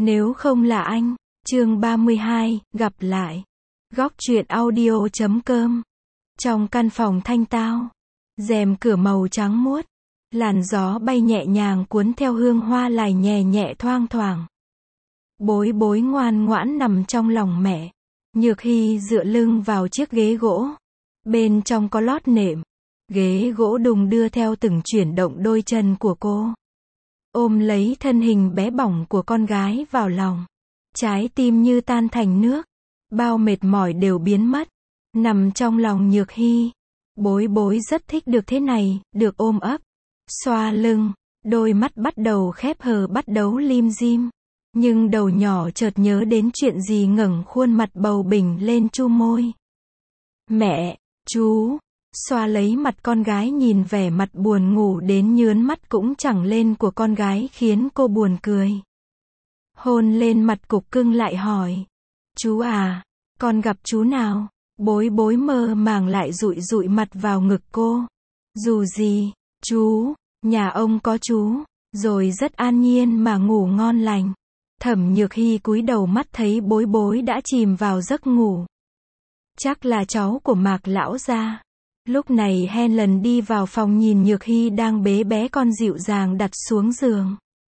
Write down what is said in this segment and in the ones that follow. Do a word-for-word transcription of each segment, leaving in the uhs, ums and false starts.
Nếu không là anh. Chương ba mươi hai, gặp lại. Góc truyện audio chấm com. Trong căn phòng thanh tao, rèm cửa màu trắng muốt, làn gió bay nhẹ nhàng cuốn theo hương hoa lài nhẹ nhẹ thoang thoảng. Bối bối ngoan ngoãn nằm trong lòng mẹ. Nhược Hy dựa lưng vào chiếc ghế gỗ. Bên trong có lót nệm. Ghế gỗ đùng đưa theo từng chuyển động đôi chân của cô. Ôm lấy thân hình bé bỏng của con gái vào lòng. Trái tim như tan thành nước. Bao mệt mỏi đều biến mất. Nằm trong lòng Nhược Hy. Bối bối rất thích được thế này, được ôm ấp. Xoa lưng. Đôi mắt bắt đầu khép hờ bắt đầu lim dim. Nhưng đầu nhỏ chợt nhớ đến chuyện gì ngẩng khuôn mặt bầu bỉnh lên chu môi. Mẹ, chú. Xoa lấy mặt con gái nhìn vẻ mặt buồn ngủ đến nhớn mắt cũng chẳng lên của con gái khiến cô buồn cười. Hôn lên mặt cục cưng lại hỏi. Chú à, con gặp chú nào? Bối bối mơ màng lại dụi dụi mặt vào ngực cô. Dù gì, chú, nhà ông có chú, rồi rất an nhiên mà ngủ ngon lành. Thẩm Nhược Hy cúi đầu mắt thấy bối bối đã chìm vào giấc ngủ. Chắc là cháu của Mạc lão gia. Lúc này Helen đi vào phòng nhìn Nhược Hy đang bế bé con dịu dàng đặt xuống giường.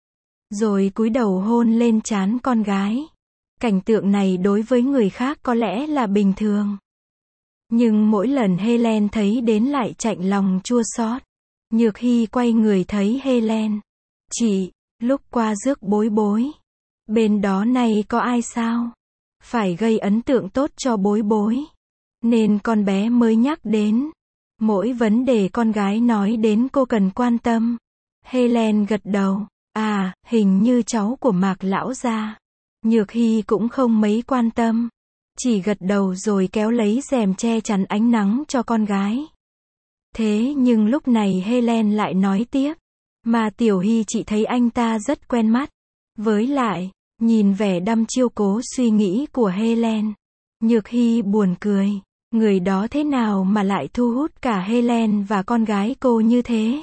Rồi cúi đầu hôn lên trán con gái. Cảnh tượng này đối với người khác có lẽ là bình thường. Nhưng mỗi lần Helen thấy đến lại chạnh lòng chua xót. Nhược Hy quay người thấy Helen. Chị, lúc qua rước bối bối. Bên đó này có ai sao? Phải gây ấn tượng tốt cho bối bối. Nên con bé mới nhắc đến. Mỗi vấn đề con gái nói đến cô cần quan tâm. Helen gật đầu. À, hình như cháu của Mạc lão gia. Nhược Hy cũng không mấy quan tâm. Chỉ gật đầu rồi kéo lấy rèm che chắn ánh nắng cho con gái. Thế nhưng lúc này Helen lại nói tiếp. Mà Tiểu Hy chị thấy anh ta rất quen mắt. Với lại, nhìn vẻ đăm chiêu cố suy nghĩ của Helen. Nhược Hy buồn cười. Người đó thế nào mà lại thu hút cả Helen và con gái cô như thế?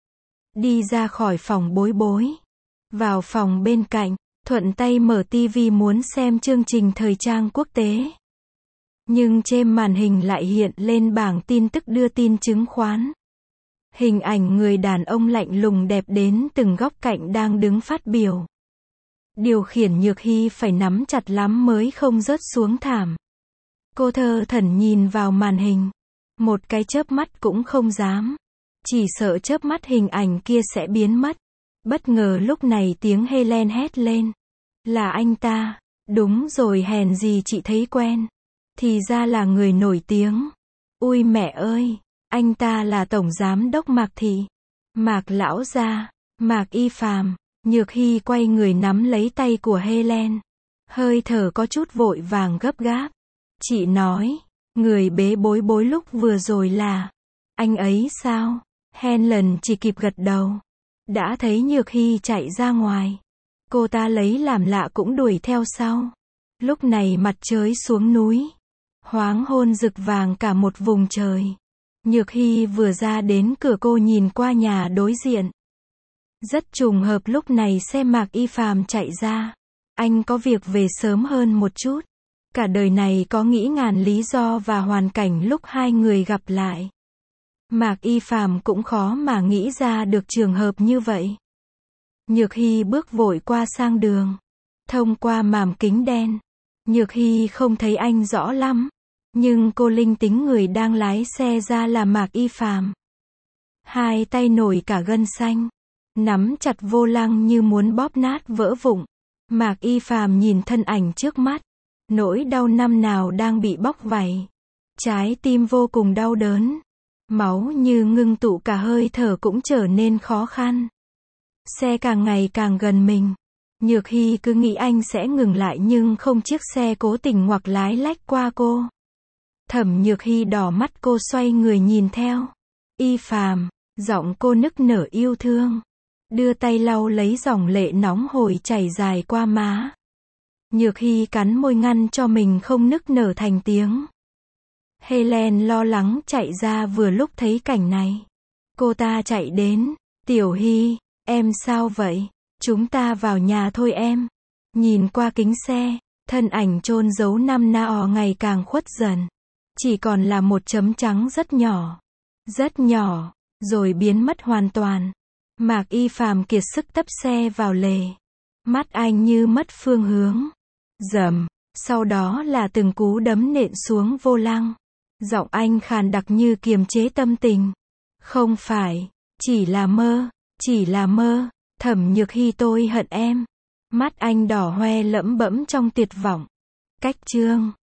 Đi ra khỏi phòng bối bối. Vào phòng bên cạnh, thuận tay mở tivi muốn xem chương trình thời trang quốc tế. Nhưng trên màn hình lại hiện lên bảng tin tức đưa tin chứng khoán. Hình ảnh người đàn ông lạnh lùng đẹp đến từng góc cạnh đang đứng phát biểu. Điều khiển Nhược Hy phải nắm chặt lắm mới không rớt xuống thảm. Cô thơ thẩn nhìn vào màn hình. Một cái chớp mắt cũng không dám. Chỉ sợ chớp mắt hình ảnh kia sẽ biến mất. Bất ngờ lúc này tiếng Helen hét lên. Là anh ta. Đúng rồi, hèn gì chị thấy quen. Thì ra là người nổi tiếng. Ui mẹ ơi, anh ta là tổng giám đốc Mạc Thị. Mạc lão gia, Mạc Y Phàm. Nhược Hy quay người nắm lấy tay của Helen. Hơi thở có chút vội vàng gấp gáp. Chị nói, người bế bối bối lúc vừa rồi là anh ấy sao? Helen chỉ kịp gật đầu. Đã thấy Nhược Hy chạy ra ngoài. Cô ta lấy làm lạ cũng đuổi theo sau. Lúc này mặt trời xuống núi. Hoáng hôn rực vàng cả một vùng trời. Nhược Hy vừa ra đến cửa cô nhìn qua nhà đối diện. Rất trùng hợp lúc này xe Mạc Y Phàm chạy ra. Anh có việc về sớm hơn một chút. Cả đời này có nghĩ ngàn lý do và hoàn cảnh lúc hai người gặp lại. Mạc Y Phàm cũng khó mà nghĩ ra được trường hợp như vậy. Nhược Hy bước vội qua sang đường. Thông qua màn kính đen. Nhược Hy không thấy anh rõ lắm. Nhưng cô linh tính người đang lái xe ra là Mạc Y Phàm. Hai tay nổi cả gân xanh. Nắm chặt vô lăng như muốn bóp nát vỡ vụn. Mạc Y Phàm nhìn thân ảnh trước mắt. Nỗi đau năm nào đang bị bóc vảy. Trái tim vô cùng đau đớn. Máu như ngưng tụ cả hơi thở cũng trở nên khó khăn. Xe càng ngày càng gần mình. Nhược Hy cứ nghĩ anh sẽ ngừng lại nhưng không, chiếc xe cố tình ngoặc lái lách qua cô. Thẩm Nhược Hy đỏ mắt, cô xoay người nhìn theo. Y Phàm, giọng cô nức nở yêu thương. Đưa tay lau lấy dòng lệ nóng hổi chảy dài qua má. Nhược Hy cắn môi ngăn cho mình không nức nở thành tiếng. Helen lo lắng chạy ra vừa lúc thấy cảnh này. Cô ta chạy đến. Tiểu Hy, em sao vậy? Chúng ta vào nhà thôi em. Nhìn qua kính xe, thân ảnh chôn giấu năm nao ngày càng khuất dần. Chỉ còn là một chấm trắng rất nhỏ. Rất nhỏ, rồi biến mất hoàn toàn. Mạc Y Phàm kiệt sức tấp xe vào lề. Mắt anh như mất phương hướng. Rầm, sau đó là từng cú đấm nện xuống vô lăng. Giọng anh khàn đặc như kiềm chế tâm tình. Không phải, chỉ là mơ, chỉ là mơ, Thẩm Nhược Hy tôi hận em. Mắt anh đỏ hoe lẫm bẫm trong tuyệt vọng. Cách chương